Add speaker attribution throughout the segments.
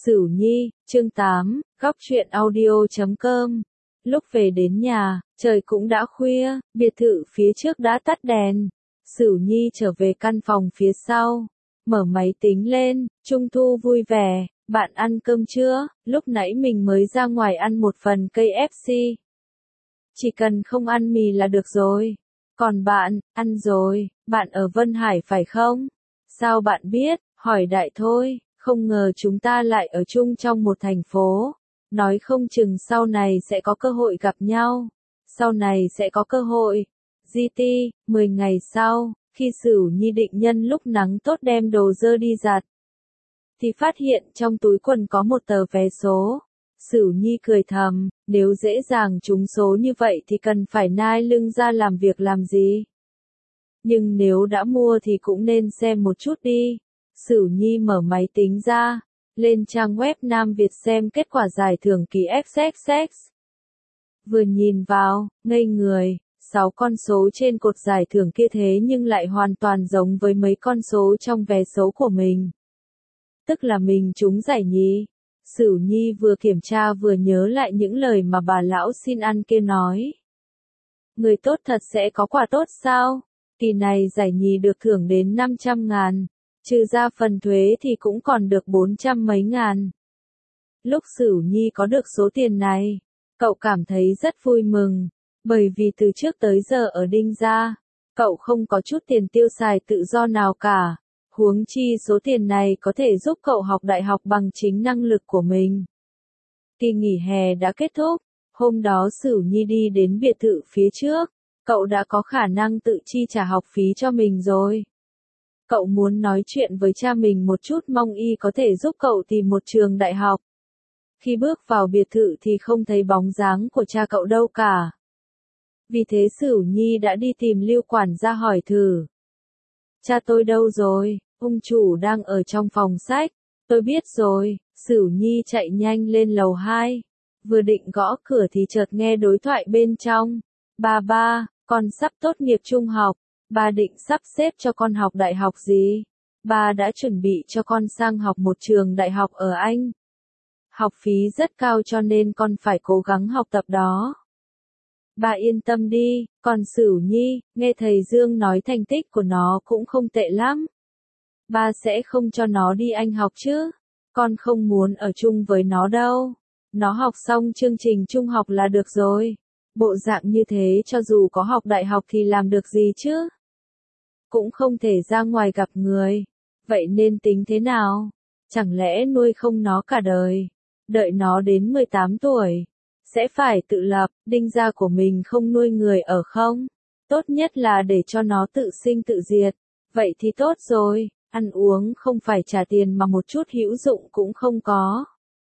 Speaker 1: Sửu Nhi, chương 8, góc truyện audio.com. Lúc về đến nhà, trời cũng đã khuya, biệt thự phía trước đã tắt đèn. Sửu Nhi trở về căn phòng phía sau, mở máy tính lên, Trung Thu vui vẻ, bạn ăn cơm chưa? Lúc nãy mình mới ra ngoài ăn một phần KFC. Chỉ cần không ăn mì là được rồi. Còn bạn, ăn rồi, bạn ở Vân Hải phải không? Sao bạn biết? Hỏi đại thôi, không ngờ chúng ta lại ở chung trong một thành phố. Nói không chừng sau này sẽ có cơ hội gặp nhau. Sau này sẽ có cơ hội. GT, 10 ngày sau, khi Sửu Nhi định nhân lúc nắng tốt đem đồ dơ đi giặt, thì phát hiện trong túi quần có một tờ vé số. Sửu Nhi cười thầm, nếu dễ dàng trúng số như vậy thì cần phải nai lưng ra làm việc làm gì. Nhưng nếu đã mua thì cũng nên xem một chút đi. Sửu Nhi mở máy tính ra, lên trang web Nam Việt xem kết quả giải thưởng kỳ XXX. Vừa nhìn vào, ngây người, 6 con số trên cột giải thưởng kia thế nhưng lại hoàn toàn giống với mấy con số trong vé số của mình. Tức là mình trúng giải nhì. Sửu Nhi vừa kiểm tra vừa nhớ lại những lời mà bà lão xin ăn kia nói. Người tốt thật sẽ có quả tốt sao? Kỳ này giải nhì được thưởng đến 500.000, trừ ra phần thuế thì cũng còn được 400 mấy ngàn. Lúc Sửu Nhi có được số tiền này, cậu cảm thấy rất vui mừng, bởi vì từ trước tới giờ ở Đinh Gia, cậu không có chút tiền tiêu xài tự do nào cả. Huống chi số tiền này có thể giúp cậu học đại học bằng chính năng lực của mình. Kỳ nghỉ hè đã kết thúc, hôm đó Sửu Nhi đi đến biệt thự phía trước, cậu đã có khả năng tự chi trả học phí cho mình rồi. Cậu muốn nói chuyện với cha mình một chút mong y có thể giúp cậu tìm một trường đại học. Khi bước vào biệt thự thì không thấy bóng dáng của cha cậu đâu cả. Vì thế Sửu Nhi đã đi tìm Lưu quản gia hỏi thử. Cha tôi đâu rồi? Ông chủ đang ở trong phòng sách. Tôi biết rồi. Sửu Nhi chạy nhanh lên lầu 2. Vừa định gõ cửa thì chợt nghe đối thoại bên trong. Ba, con sắp tốt nghiệp trung học. Ba định sắp xếp cho con học đại học gì? Ba đã chuẩn bị cho con sang học một trường đại học ở Anh. Học phí rất cao cho nên con phải cố gắng học tập đó. Bà yên tâm đi, còn Sửu Nhi, nghe thầy Dương nói thành tích của nó cũng không tệ lắm. Ba sẽ không cho nó đi Anh học chứ. Con không muốn ở chung với nó đâu. Nó học xong chương trình trung học là được rồi. Bộ dạng như thế cho dù có học đại học thì làm được gì chứ? Cũng không thể ra ngoài gặp người. Vậy nên tính thế nào? Chẳng lẽ nuôi không nó cả đời? Đợi nó đến 18 tuổi. Sẽ phải tự lập, Đinh gia của mình không nuôi người ở không? Tốt nhất là để cho nó tự sinh tự diệt. Vậy thì tốt rồi, ăn uống không phải trả tiền mà một chút hữu dụng cũng không có.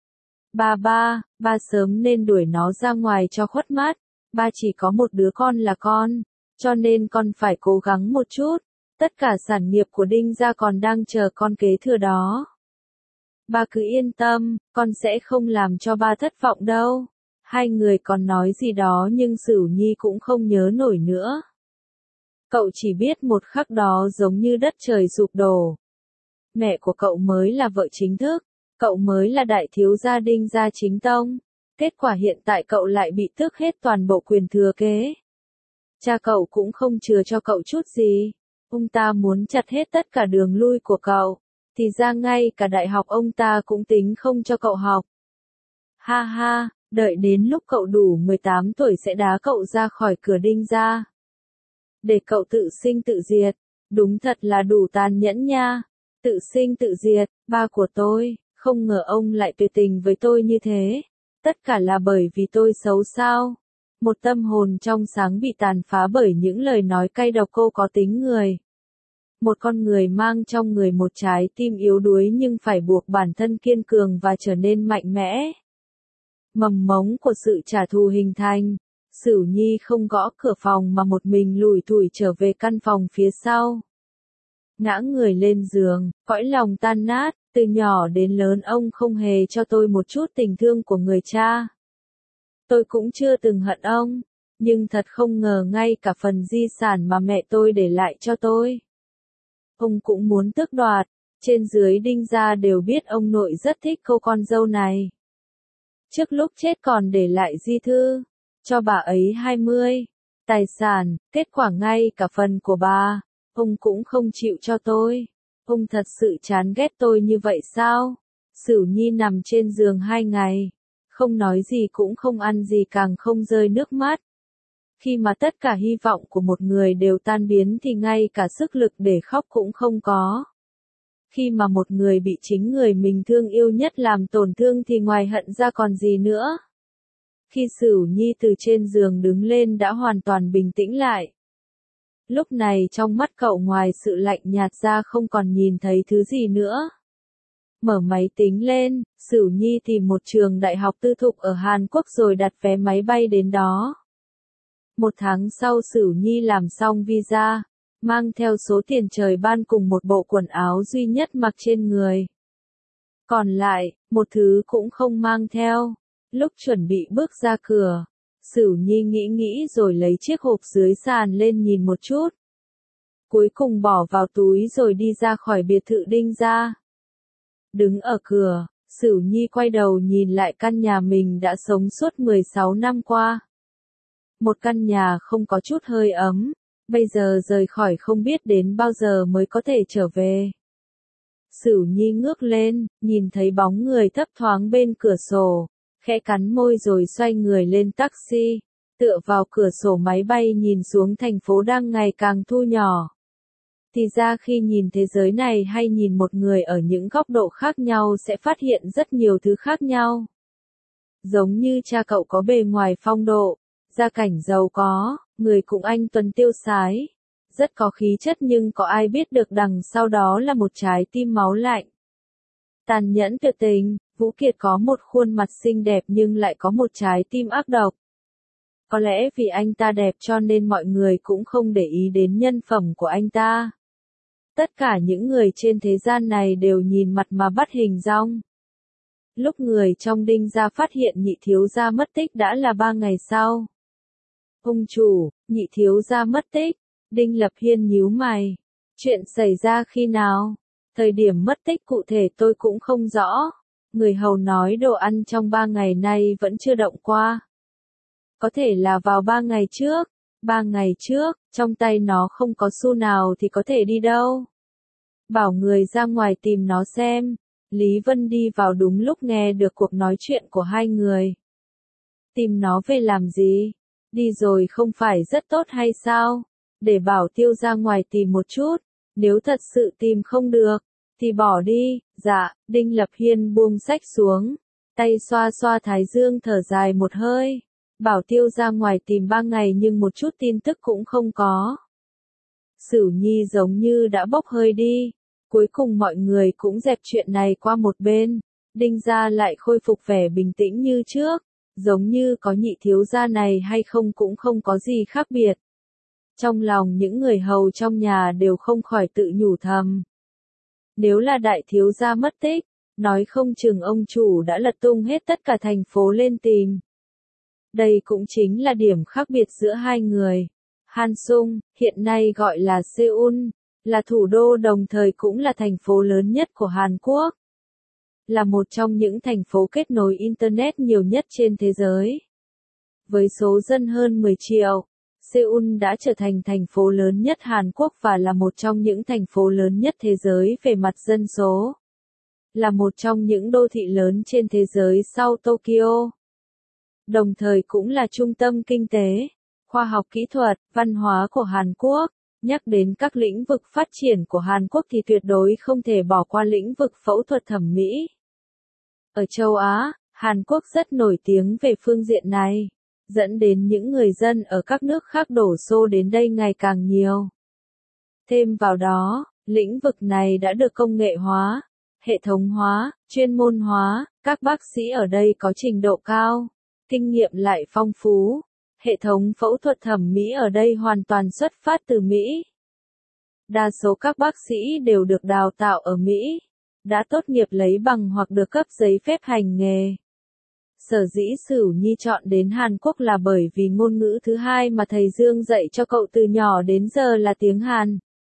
Speaker 1: Ba sớm nên đuổi nó ra ngoài cho khuất mắt. Ba chỉ có một đứa con là con, cho nên con phải cố gắng một chút. Tất cả sản nghiệp của Đinh gia còn đang chờ con kế thừa đó. Ba cứ yên tâm, con sẽ không làm cho ba thất vọng đâu. Hai người còn nói gì đó nhưng Sửu Nhi cũng không nhớ nổi nữa. Cậu chỉ biết một khắc đó giống như đất trời sụp đổ. Mẹ của cậu mới là vợ chính thức, cậu mới là đại thiếu gia Đinh gia chính tông. Kết quả hiện tại cậu lại bị tước hết toàn bộ quyền thừa kế. Cha cậu cũng không chừa cho cậu chút gì. Ông ta muốn chặt hết tất cả đường lui của cậu. Thì ra ngay cả đại học ông ta cũng tính không cho cậu học. Ha ha, đợi đến lúc cậu đủ 18 tuổi sẽ đá cậu ra khỏi cửa Đinh gia. Để cậu tự sinh tự diệt. Đúng thật là đủ tàn nhẫn nha. Tự sinh tự diệt, ba của tôi, không ngờ ông lại tuyệt tình với tôi như thế. Tất cả là bởi vì tôi xấu sao? Một tâm hồn trong sáng bị tàn phá bởi những lời nói cay độc cô có tính người. Một con người mang trong người một trái tim yếu đuối nhưng phải buộc bản thân kiên cường và trở nên mạnh mẽ. Mầm mống của sự trả thù hình thành. Sửu Nhi không gõ cửa phòng mà một mình lủi thủi trở về căn phòng phía sau. Ngã người lên giường, cõi lòng tan nát, từ nhỏ đến lớn ông không hề cho tôi một chút tình thương của người cha. Tôi cũng chưa từng hận ông, nhưng thật không ngờ ngay cả phần di sản mà mẹ tôi để lại cho tôi, ông cũng muốn tước đoạt. Trên dưới Đinh gia đều biết ông nội rất thích cô con dâu này. Trước lúc chết còn để lại di thư, cho bà ấy 20 tài sản, kết quả ngay cả phần của bà, ông cũng không chịu cho tôi. Ông thật sự chán ghét tôi như vậy sao? Sửu Nhi nằm trên giường 2 ngày, không nói gì cũng không ăn gì càng không rơi nước mắt. Khi mà tất cả hy vọng của một người đều tan biến thì ngay cả sức lực để khóc cũng không có. Khi mà một người bị chính người mình thương yêu nhất làm tổn thương thì ngoài hận ra còn gì nữa. Khi Sửu Nhi từ trên giường đứng lên đã hoàn toàn bình tĩnh lại. Lúc này trong mắt cậu ngoài sự lạnh nhạt ra không còn nhìn thấy thứ gì nữa. Mở máy tính lên, Sửu Nhi tìm một trường đại học tư thục ở Hàn Quốc rồi đặt vé máy bay đến đó. 1 tháng sau Sửu Nhi làm xong visa, mang theo số tiền trời ban cùng một bộ quần áo duy nhất mặc trên người. Còn lại, một thứ cũng không mang theo. Lúc chuẩn bị bước ra cửa, Sửu Nhi nghĩ rồi lấy chiếc hộp dưới sàn lên nhìn một chút. Cuối cùng bỏ vào túi rồi đi ra khỏi biệt thự Đinh gia. Đứng ở cửa, Sửu Nhi quay đầu nhìn lại căn nhà mình đã sống suốt 16 năm qua. Một căn nhà không có chút hơi ấm, bây giờ rời khỏi không biết đến bao giờ mới có thể trở về. Sửu Nhi ngước lên, nhìn thấy bóng người thấp thoáng bên cửa sổ, khẽ cắn môi rồi xoay người lên taxi, tựa vào cửa sổ máy bay nhìn xuống thành phố đang ngày càng thu nhỏ. Thì ra khi nhìn thế giới này hay nhìn một người ở những góc độ khác nhau sẽ phát hiện rất nhiều thứ khác nhau. Giống như cha cậu có bề ngoài phong độ, gia cảnh giàu có, người cũng anh tuấn tiêu sái, rất có khí chất nhưng có ai biết được đằng sau đó là một trái tim máu lạnh. Tàn nhẫn tuyệt tình, Vũ Kiệt có một khuôn mặt xinh đẹp nhưng lại có một trái tim ác độc. Có lẽ vì anh ta đẹp cho nên mọi người cũng không để ý đến nhân phẩm của anh ta. Tất cả những người trên thế gian này đều nhìn mặt mà bắt hình dong. Lúc người trong Đinh gia phát hiện nhị thiếu gia mất tích đã là 3 ngày sau. Ông chủ, nhị thiếu gia mất tích. Đinh Lập Hiên nhíu mày. Chuyện xảy ra khi nào? Thời điểm mất tích cụ thể tôi cũng không rõ. Người hầu nói đồ ăn trong 3 ngày nay vẫn chưa động qua. Có thể là vào 3 ngày trước. 3 ngày trước, trong tay nó không có xu nào thì có thể đi đâu. Bảo người ra ngoài tìm nó xem. Lý Vân đi vào đúng lúc nghe được cuộc nói chuyện của hai người. Tìm nó về làm gì? Đi rồi không phải rất tốt hay sao? Để Bảo Tiêu ra ngoài tìm một chút. Nếu thật sự tìm không được, thì bỏ đi. Dạ, Đinh Lập Hiên buông sách xuống. Tay xoa xoa thái dương thở dài một hơi. Bảo Tiêu ra ngoài tìm 3 ngày nhưng một chút tin tức cũng không có. Sửu Nhi giống như đã bốc hơi đi. Cuối cùng mọi người cũng dẹp chuyện này qua một bên. Đinh gia lại khôi phục vẻ bình tĩnh như trước. Giống như có nhị thiếu gia này hay không cũng không có gì khác biệt. Trong lòng những người hầu trong nhà đều không khỏi tự nhủ thầm. Nếu là đại thiếu gia mất tích, nói không chừng ông chủ đã lật tung hết tất cả thành phố lên tìm. Đây cũng chính là điểm khác biệt giữa hai người. Hansung, hiện nay gọi là Seoul, là thủ đô đồng thời cũng là thành phố lớn nhất của Hàn Quốc. Là một trong những thành phố kết nối Internet nhiều nhất trên thế giới. Với số dân hơn 10 triệu, Seoul đã trở thành thành phố lớn nhất Hàn Quốc và là một trong những thành phố lớn nhất thế giới về mặt dân số. Là một trong những đô thị lớn trên thế giới sau Tokyo. Đồng thời cũng là trung tâm kinh tế, khoa học kỹ thuật, văn hóa của Hàn Quốc. Nhắc đến các lĩnh vực phát triển của Hàn Quốc thì tuyệt đối không thể bỏ qua lĩnh vực phẫu thuật thẩm mỹ. Ở châu Á, Hàn Quốc rất nổi tiếng về phương diện này, dẫn đến những người dân ở các nước khác đổ xô đến đây ngày càng nhiều. Thêm vào đó, lĩnh vực này đã được công nghệ hóa, hệ thống hóa, chuyên môn hóa, các bác sĩ ở đây có trình độ cao, kinh nghiệm lại phong phú. Hệ thống phẫu thuật thẩm mỹ ở đây hoàn toàn xuất phát từ Mỹ. Đa số các bác sĩ đều được đào tạo ở Mỹ, đã tốt nghiệp lấy bằng hoặc được cấp giấy phép hành nghề. Sở dĩ Sửu Nhi chọn đến Hàn Quốc là bởi vì ngôn ngữ thứ hai mà thầy Dương dạy cho cậu từ nhỏ đến giờ là tiếng Hàn.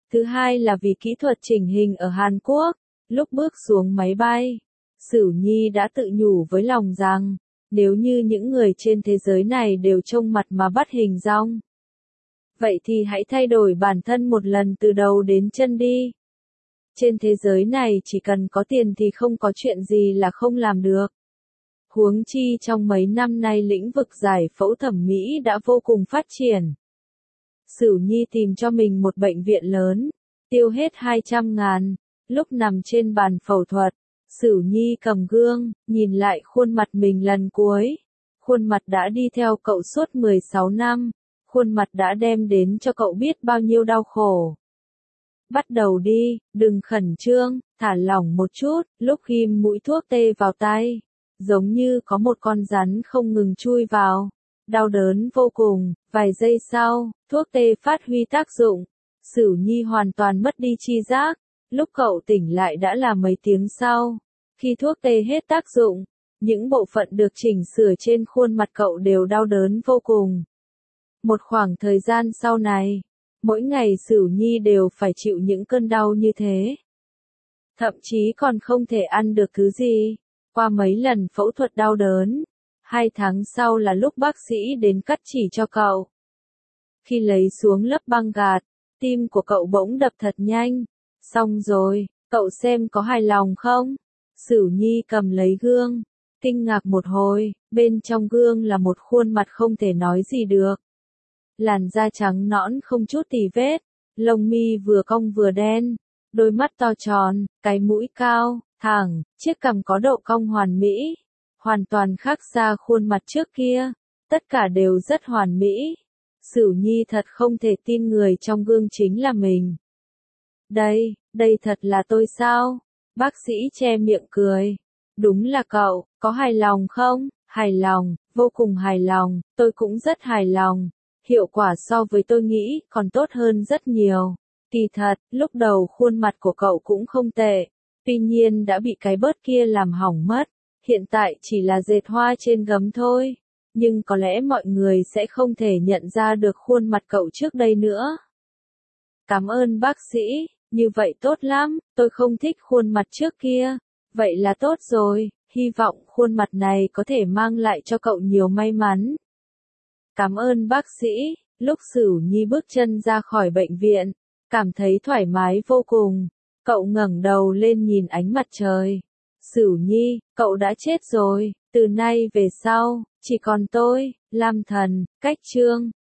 Speaker 1: Thứ hai là vì kỹ thuật chỉnh hình ở Hàn Quốc. Lúc bước xuống máy bay, Sửu Nhi đã tự nhủ với lòng rằng, nếu như những người trên thế giới này đều trông mặt mà bắt hình dong, vậy thì hãy thay đổi bản thân một lần từ đầu đến chân đi. Trên thế giới này chỉ cần có tiền thì không có chuyện gì là không làm được. Huống chi trong mấy năm nay lĩnh vực giải phẫu thẩm mỹ đã vô cùng phát triển. Sửu Nhi tìm cho mình một bệnh viện lớn, tiêu hết 200.000, lúc nằm trên bàn phẫu thuật, Sửu Nhi cầm gương, nhìn lại khuôn mặt mình lần cuối. Khuôn mặt đã đi theo cậu suốt 16 năm, khuôn mặt đã đem đến cho cậu biết bao nhiêu đau khổ. Bắt đầu đi, đừng khẩn trương, thả lỏng một chút, lúc ghim mũi thuốc tê vào tay, giống như có một con rắn không ngừng chui vào. Đau đớn vô cùng, vài giây sau, thuốc tê phát huy tác dụng. Sửu Nhi hoàn toàn mất đi tri giác, lúc cậu tỉnh lại đã là mấy tiếng sau. Khi thuốc tê hết tác dụng, những bộ phận được chỉnh sửa trên khuôn mặt cậu đều đau đớn vô cùng. Một khoảng thời gian sau này, mỗi ngày Sửu Nhi đều phải chịu những cơn đau như thế. Thậm chí còn không thể ăn được thứ gì. Qua mấy lần phẫu thuật đau đớn, 2 tháng sau là lúc bác sĩ đến cắt chỉ cho cậu. Khi lấy xuống lớp băng gạc, tim của cậu bỗng đập thật nhanh. Xong rồi, cậu xem có hài lòng không? Sửu Nhi cầm lấy gương, kinh ngạc một hồi, bên trong gương là một khuôn mặt không thể nói gì được. Làn da trắng nõn không chút tì vết, lông mi vừa cong vừa đen, đôi mắt to tròn, cái mũi cao, thẳng, chiếc cằm có độ cong hoàn mỹ, hoàn toàn khác xa khuôn mặt trước kia, tất cả đều rất hoàn mỹ. Sửu Nhi thật không thể tin người trong gương chính là mình. Đây thật là tôi sao? Bác sĩ che miệng cười. Đúng là cậu, có hài lòng không? Hài lòng, vô cùng hài lòng, tôi cũng rất hài lòng. Hiệu quả so với tôi nghĩ còn tốt hơn rất nhiều. Kỳ thật, lúc đầu khuôn mặt của cậu cũng không tệ, tuy nhiên đã bị cái bớt kia làm hỏng mất. Hiện tại chỉ là dệt hoa trên gấm thôi, nhưng có lẽ mọi người sẽ không thể nhận ra được khuôn mặt cậu trước đây nữa. Cảm ơn bác sĩ, như vậy tốt lắm, tôi không thích khuôn mặt trước kia. Vậy là tốt rồi, hy vọng khuôn mặt này có thể mang lại cho cậu nhiều may mắn. Cảm ơn bác sĩ. Lúc Sửu Nhi bước chân ra khỏi bệnh viện, cảm thấy thoải mái vô cùng. Cậu ngẩng đầu lên nhìn ánh mặt trời. Sửu Nhi, cậu đã chết rồi, từ nay về sau, chỉ còn tôi, Lam Thần, Cách Trương.